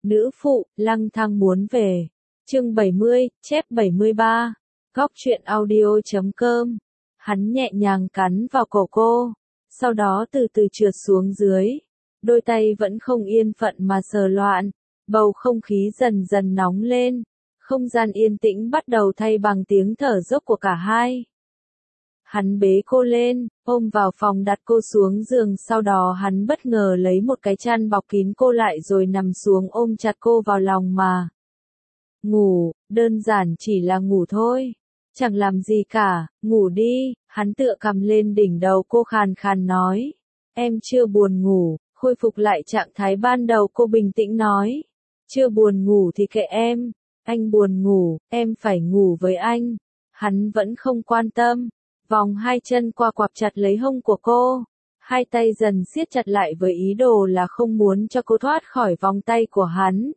Nữ phụ, lang thang muốn về. Chương 70, chép 73. Góc truyện audio.com. Hắn nhẹ nhàng cắn vào cổ cô, sau đó từ từ trượt xuống dưới. Đôi tay vẫn không yên phận mà sờ loạn. Bầu không khí dần dần nóng lên. Không gian yên tĩnh bắt đầu thay bằng tiếng thở dốc của cả hai. Hắn bế cô lên, ôm vào phòng đặt cô xuống giường, sau đó hắn bất ngờ lấy một cái chăn bọc kín cô lại rồi nằm xuống ôm chặt cô vào lòng mà. Ngủ, đơn giản chỉ là ngủ thôi. Chẳng làm gì cả, ngủ đi, hắn tựa cầm lên đỉnh đầu cô khàn khàn nói. Em chưa buồn ngủ, khôi phục lại trạng thái ban đầu cô bình tĩnh nói. Chưa buồn ngủ thì kệ em, anh buồn ngủ, em phải ngủ với anh. Hắn vẫn không quan tâm. Vòng hai chân qua quặp chặt lấy hông của cô, hai tay dần siết chặt lại với ý đồ là không muốn cho cô thoát khỏi vòng tay của hắn.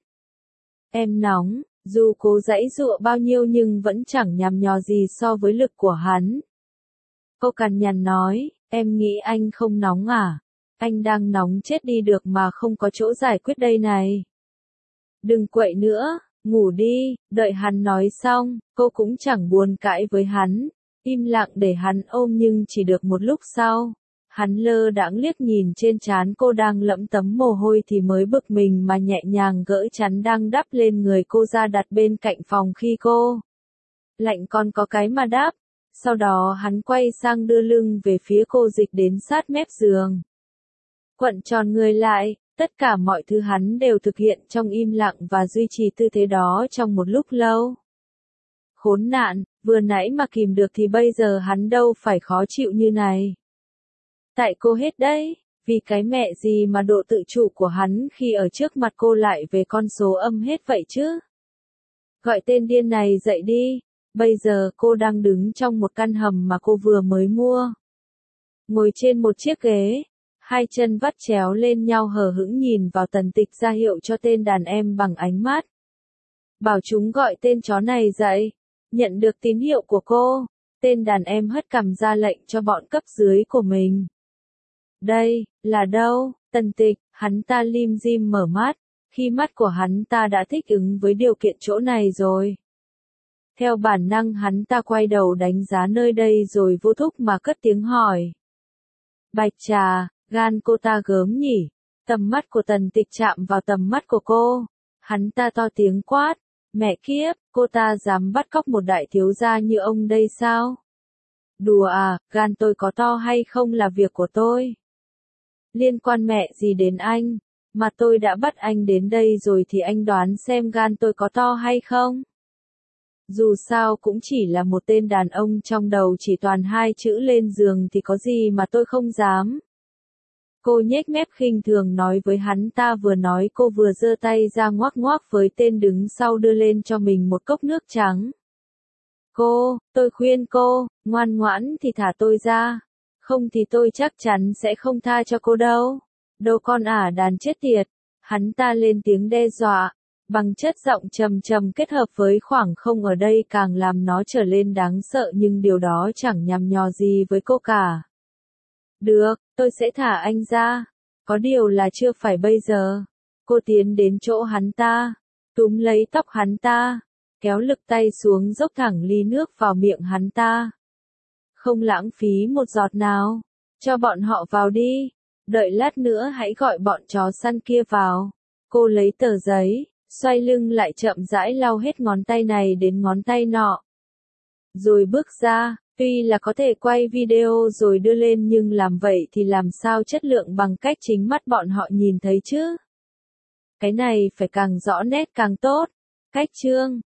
Em nóng, dù cố giãy giụa bao nhiêu nhưng vẫn chẳng nhằm nhò gì so với lực của hắn. Cô cằn nhằn nói, em nghĩ anh không nóng à? Anh đang nóng chết đi được mà không có chỗ giải quyết đây này. Đừng quậy nữa, ngủ đi, đợi hắn nói xong, cô cũng chẳng buồn cãi với hắn. Im lặng để hắn ôm nhưng chỉ được một lúc sau, hắn lơ đãng liếc nhìn trên trán cô đang lẫm tấm mồ hôi thì mới bực mình mà nhẹ nhàng gỡ chắn đang đắp lên người cô ra đặt bên cạnh phòng khi cô lạnh còn có cái mà đắp. Sau đó hắn quay sang đưa lưng về phía cô dịch đến sát mép giường. Quặn tròn người lại, tất cả mọi thứ hắn đều thực hiện trong im lặng và duy trì tư thế đó trong một lúc lâu. Khốn nạn, vừa nãy mà kìm được thì bây giờ hắn đâu phải khó chịu như này. Tại cô hết đấy, vì cái mẹ gì mà độ tự chủ của hắn khi ở trước mặt cô lại về con số âm hết vậy chứ. Gọi tên điên này dậy đi, bây giờ cô đang đứng trong một căn hầm mà cô vừa mới mua. Ngồi trên một chiếc ghế, hai chân vắt chéo lên nhau hờ hững nhìn vào Tần Tịch ra hiệu cho tên đàn em bằng ánh mắt. Bảo chúng gọi tên chó này dậy. Nhận được tín hiệu của cô, tên đàn em hất cằm ra lệnh cho bọn cấp dưới của mình. Đây, là đâu? Tần Tịch, hắn ta lim dim mở mắt, khi mắt của hắn ta đã thích ứng với điều kiện chỗ này rồi. Theo bản năng hắn ta quay đầu đánh giá nơi đây rồi vô thức mà cất tiếng hỏi. Bạch Trà, gan cô ta gớm nhỉ? Tầm mắt của Tần Tịch chạm vào tầm mắt của cô, hắn ta to tiếng quát. Mẹ kiếp, cô ta dám bắt cóc một đại thiếu gia như ông đây sao? Đùa à, gan tôi có to hay không là việc của tôi. Liên quan mẹ gì đến anh, mà tôi đã bắt anh đến đây rồi thì anh đoán xem gan tôi có to hay không? Dù sao cũng chỉ là một tên đàn ông trong đầu chỉ toàn hai chữ lên giường thì có gì mà tôi không dám. Cô nhếch mép khinh thường nói với hắn ta, vừa nói cô vừa giơ tay ra ngoắc ngoắc với tên đứng sau đưa lên cho mình một cốc nước trắng. Tôi khuyên cô, ngoan ngoãn thì thả tôi ra, không thì tôi chắc chắn sẽ không tha cho cô đâu. Đâu con ả đàn chết tiệt, hắn ta lên tiếng đe dọa, bằng chất giọng trầm trầm kết hợp với khoảng không ở đây càng làm nó trở lên đáng sợ nhưng điều đó chẳng nhằm nhò gì với cô cả. Được, tôi sẽ thả anh ra. Có điều là chưa phải bây giờ. Cô tiến đến chỗ hắn ta, túm lấy tóc hắn ta, kéo lực tay xuống dốc thẳng ly nước vào miệng hắn ta. Không lãng phí một giọt nào. Cho bọn họ vào đi. Đợi lát nữa hãy gọi bọn chó săn kia vào. Cô lấy tờ giấy, xoay lưng lại chậm rãi lau hết ngón tay này đến ngón tay nọ. Rồi bước ra. Tuy là có thể quay video rồi đưa lên nhưng làm vậy thì làm sao chất lượng bằng cách chính mắt bọn họ nhìn thấy chứ? Cái này phải càng rõ nét càng tốt. Cách chương